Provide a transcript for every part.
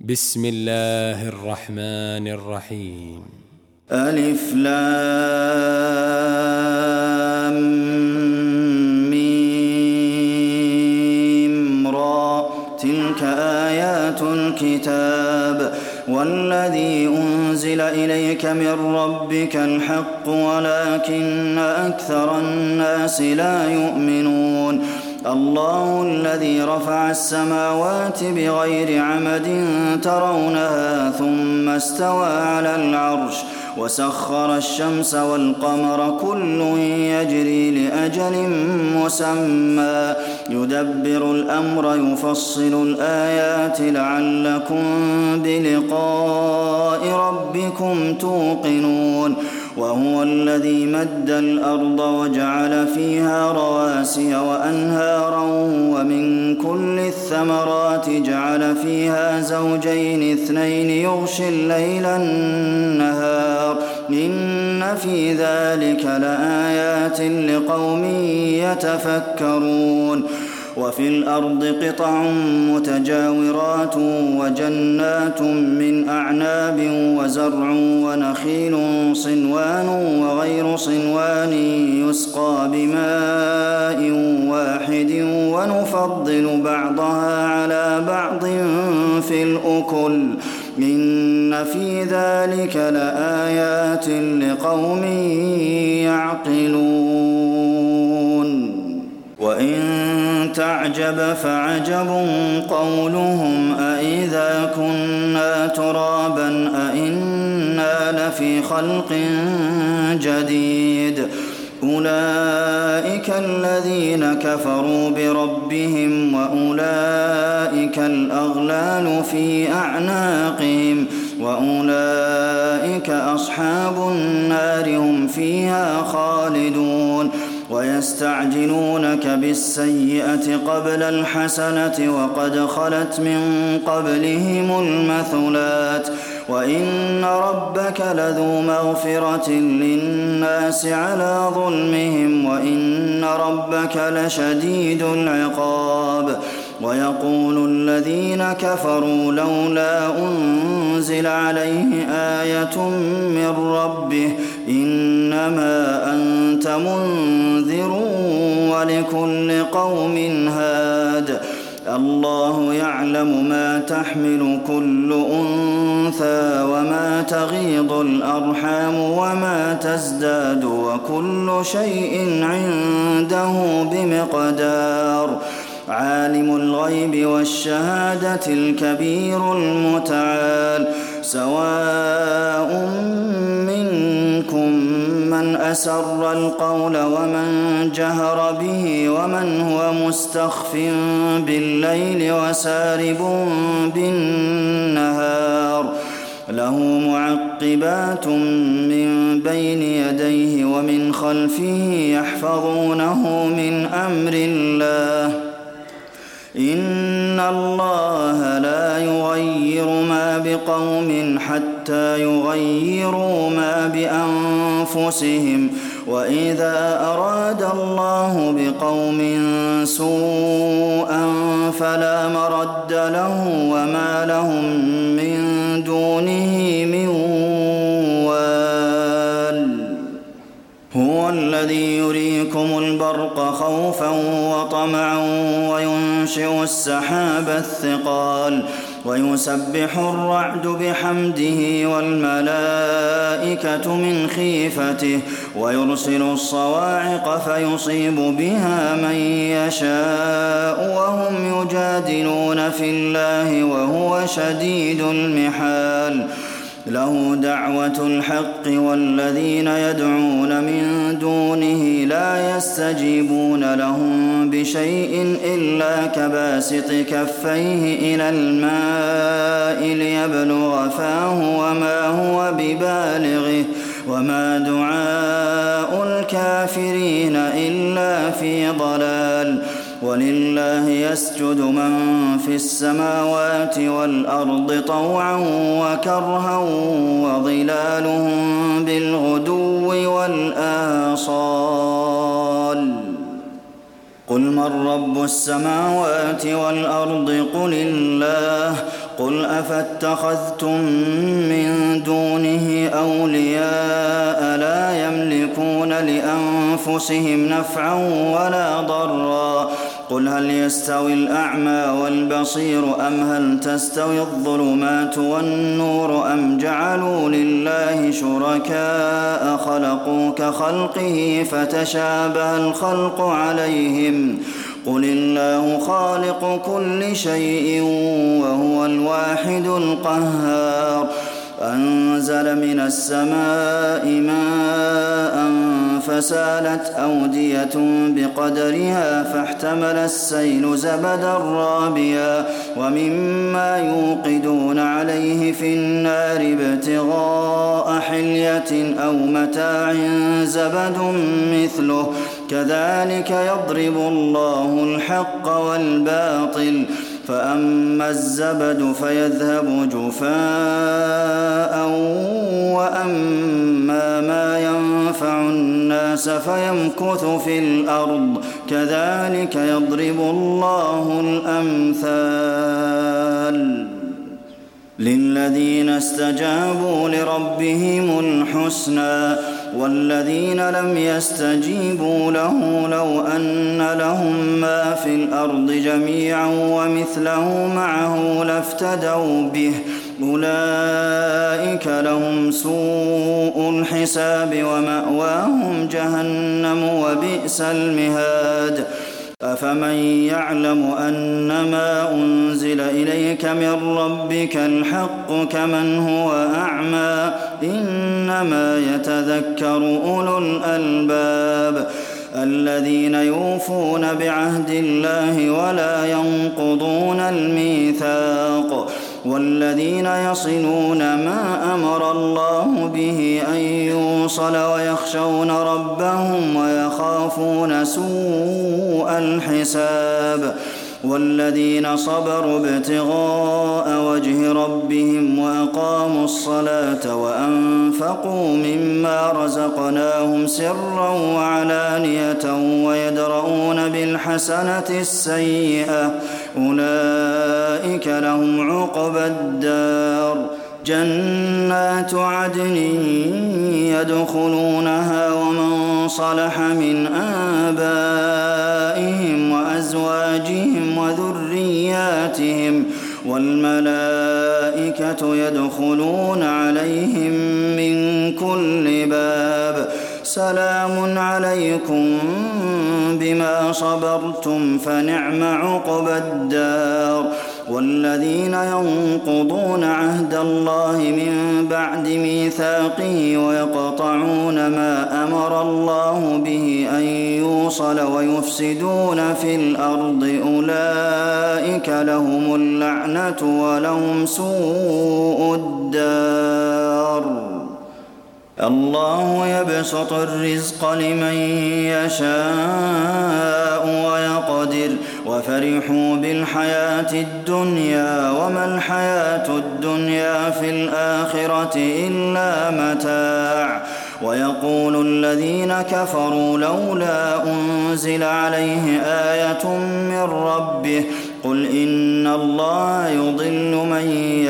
بسم الله الرحمن الرحيم. ألف لام ميم را تلك آيات الكتاب والذي أنزل إليك من ربك الحق ولكن أكثر الناس لا يؤمنون الله الذي رفع السماوات بغير عمد ترونها ثم استوى على العرش وسخر الشمس والقمر كل يجري لأجل مسمى يدبر الأمر يفصل الآيات لعلكم بلقاء ربكم توقنون وهو الذي مد الأرض وجعل فيها رواسي وأنهارا ومن كل الثمرات جعل فيها زوجين اثنين يغشي الليل النهار إن في ذلك لآيات لقوم يتفكرون وفي الأرض قطع متجاورات وجنات من أعناب وزرع ونخيل صنوان وغير صنوان يسقى بماء واحد ونفضل بعضها على بعض في الأكل إن في ذلك لآيات لقوم يعقلون وإن تعجب فعجب قولهم أإذا كنا ترابا أإنا لفي خلق جديد أولئك الذين كفروا بربهم وأولئك الأغلال في أعناقهم وأولئك أصحاب النار هم فيها خالدون ويستعجلونك بالسيئة قبل الحسنة وقد خلت من قبلهم المثلات وإن ربك لذو مغفرة للناس على ظلمهم وإن ربك لشديد العقاب ويقول الذين كفروا لولا أنزل عليه آية من ربه إنما أنت منذر ولكل قوم هاد الله يعلم ما تحمل كل أنثى وما تغيض الأرحام وما تزداد وكل شيء عنده بمقدار عالم الغيب والشهادة الكبير المتعال سواء منكم من أسر القول ومن جهر به ومن هو مستخف بالليل وسارب بالنهار له معقبات من بين يديه ومن خلفه يحفظونه من أمر الله إن الله لا يغير ما بقوم حتى يغيروا ما بأنفسهم وإذا أراد الله بقوم سوءا فلا مرد له وما لهم من دونه من وال هو الذي يريكم البرق خوفا وطمعا وينشئ السحاب الثقال ويسبح الرعد بحمده والملائكة من خيفته ويرسل الصواعق فيصيب بها من يشاء وهم يجادلون في الله وهو شديد المحال له دعوة الحق والذين يدعون من دونه لا يستجيبون لهم بشيء إلا كباسط كفيه إلى الماء ليبلغ فاه وما هو ببالغه وما دعاء الكافرين إلا في ضلال ولله يسجد من في السماوات والأرض طوعا وكرها وظلالهم بالغدو والآصال قل من رب السماوات والأرض قل الله قل أفاتخذتم من دونه أولياء لا يملكون لأنفسهم نفعا ولا ضرا قل هل يستوي الأعمى والبصير أم هل تستوي الظلمات والنور أم جعلوا لله شركاء خلقوا كخلقه فتشابه الخلق عليهم قل الله خالق كل شيء وهو الواحد القهار أنزل من السماء ماء فسالت أودية بقدرها فاحتمل السيل زبدا رابيا ومما يوقدون عليه في النار ابتغاء حلية أو متاع زبد مثله كذلك يضرب الله الحق والباطل فأما الزبد فيذهب جفاء وأما ما ينفع الناس فيمكث في الأرض كذلك يضرب الله الأمثال للذين استجابوا لربهم الحسنى والذين لم يستجيبوا له لو أن لهم ما في الأرض جميعا ومثله معه لافتدوا به أولئك لهم سوء الحساب ومأواهم جهنم وبئس المهاد أفمن يعلم أنما أنزل إليك من ربك الحق كمن هو أعمى إنما يتذكر أولو الألباب الذين يوفون بعهد الله ولا ينقضون الميثاق والذين يصلون ما أمر الله به أن يوصل ويخشون ربهم ويخافون سوء الحساب والذين صبروا ابتغاء وجه ربهم وأقاموا الصلاة وأنفقوا مما رزقناهم سرا وعلانية ويدرؤون بالحسنة السيئة أولئك لهم عقبى الدار جنات عدن يدخلونها ومن صلح من آبائهم وأزواجهم وذرياتهم والملائكة يدخلون عليهم من كل باب سلام عليكم بما صبرتم فنعم عقبى الدار والذين ينقضون عهد الله من بعد ميثاقه ويقطعون ما أمر الله به أن يوصل ويفسدون في الأرض أولئك لهم اللعنة ولهم سوء الدار الله يبسط الرزق لمن يشاء ويقدر وفرحوا بالحياة الدنيا وما الحياة الدنيا في الآخرة إلا متاع ويقول الذين كفروا لولا أنزل عليه آية من ربه قل إن الله يضل من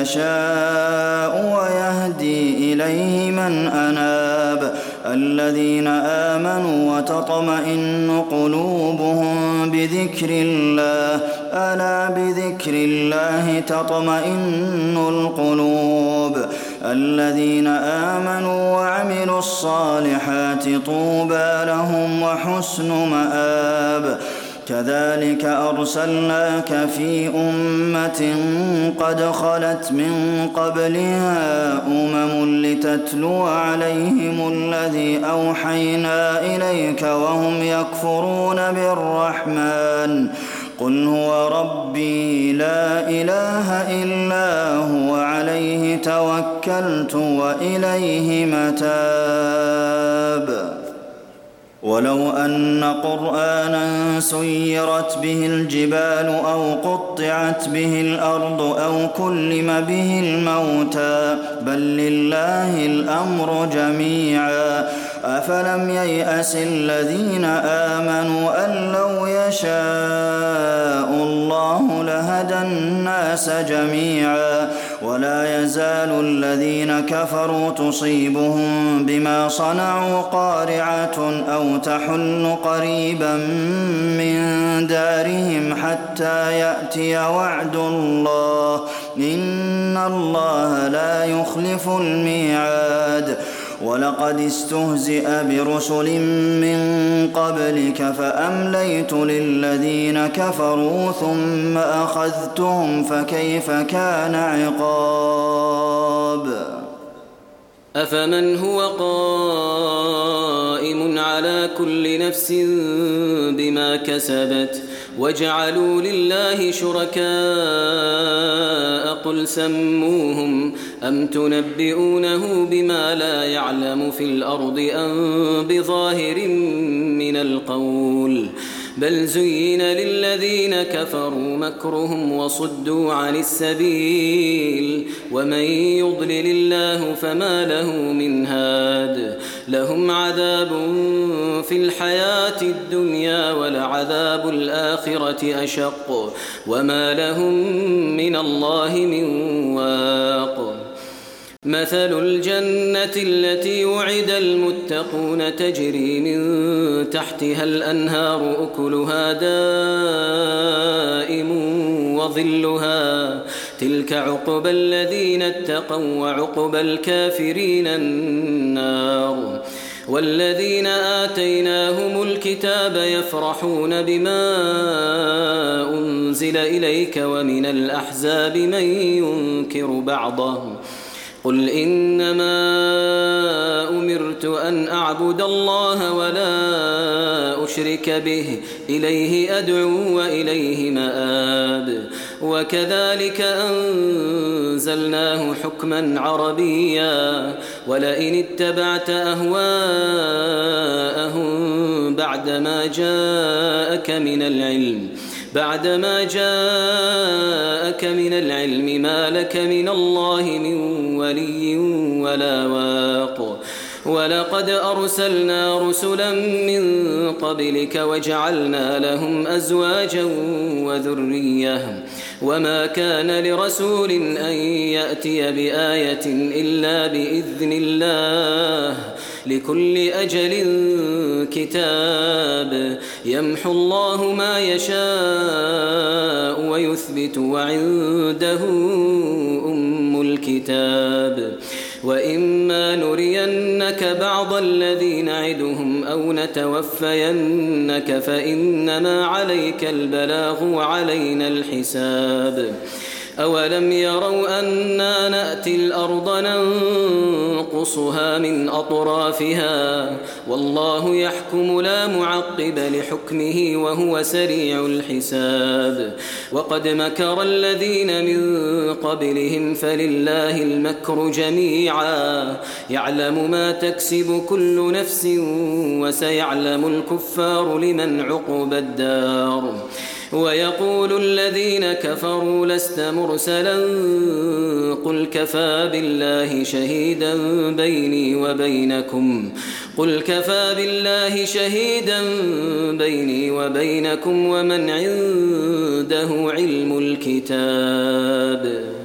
يشاء ويهدي إليه من أناب الذين آمنوا وتطمئن قلوبهم بذكر الله ألا بذكر الله تطمئن القلوب الذين آمنوا وعملوا الصالحات طوبى لهم وحسن مآب كذلك أرسلناك في أمة قد خلت من قبلها لتتلو عليهم الذي أوحينا إليك وهم يكفرون بالرحمن قل هو ربي لا إله إلا هو عليه توكلت وإليه متاب ولو أن قرآنا سيرت به الجبال أو قطعت به الأرض أو كلم به الموتى بل لله الأمر جميعا أفلم ييأس الذين آمنوا أن لو يشاء الله لهدى الناس جميعا ولا يزال الذين كفروا تصيبهم بما صنعوا قارعة أو تحل قريبا من دارهم حتى يأتي وعد الله إن الله لا يخلف الميعاد ولقد استهزئ برسل من قبلك فأمليت للذين كفروا ثم أخذتهم فكيف كان عقاب أفمن هو قائم على كل نفس بما كسبت وجعلوا لله شركاء قل سموهم أم تنبئونه بما لا يعلم في الأرض أم بظاهر من القول بل زين للذين كفروا مكرهم وصدوا عن السبيل ومن يضلل الله فما له من هاد لهم عذاب في الحياة الدنيا ولعذاب الآخرة أشق وما لهم من الله من واق مثل الجنة التي وعد المتقون تجري من تحتها الأنهار أكلها دائم وظلها تلك عقبى الذين اتقوا وعقبى الكافرين النار والذين آتيناهم الكتاب يفرحون بما أنزل إليك ومن الأحزاب من ينكر بعضه قل إنما أمرت أن أعبد الله ولا أشرك به إليه أدعو وإليه مآب وكذلك أنزلناه حكما عربيا ولئن اتبعت أهواءهم بعدما جاءك من العلم ما لك من الله من ولي ولا واق ولقد أرسلنا رسلا من قبلك وجعلنا لهم أزواجا وذرية وما كان لرسول أن يأتي بآية إلا بإذن الله لكل أجل كتاب يمحو الله ما يشاء ويثبت وعنده أم الكتاب وإما نرينك بعض الذي نعدهم أو نتوفينك فإنما عليك البلاغ وعلينا الحساب أولم يروا أنا نأتي الأرض ننقصها من أطرافها والله يحكم لا معقب لحكمه وهو سريع الحساب وقد مكر الذين من قبلهم فلله المكر جميعا يعلم ما تكسب كل نفس وسيعلم الكفار لمن عقبى الدار ويقول الذين كفروا لست مرسلا قل كفى بالله شهيدا بيني وبينكم ومن عنده علم الكتاب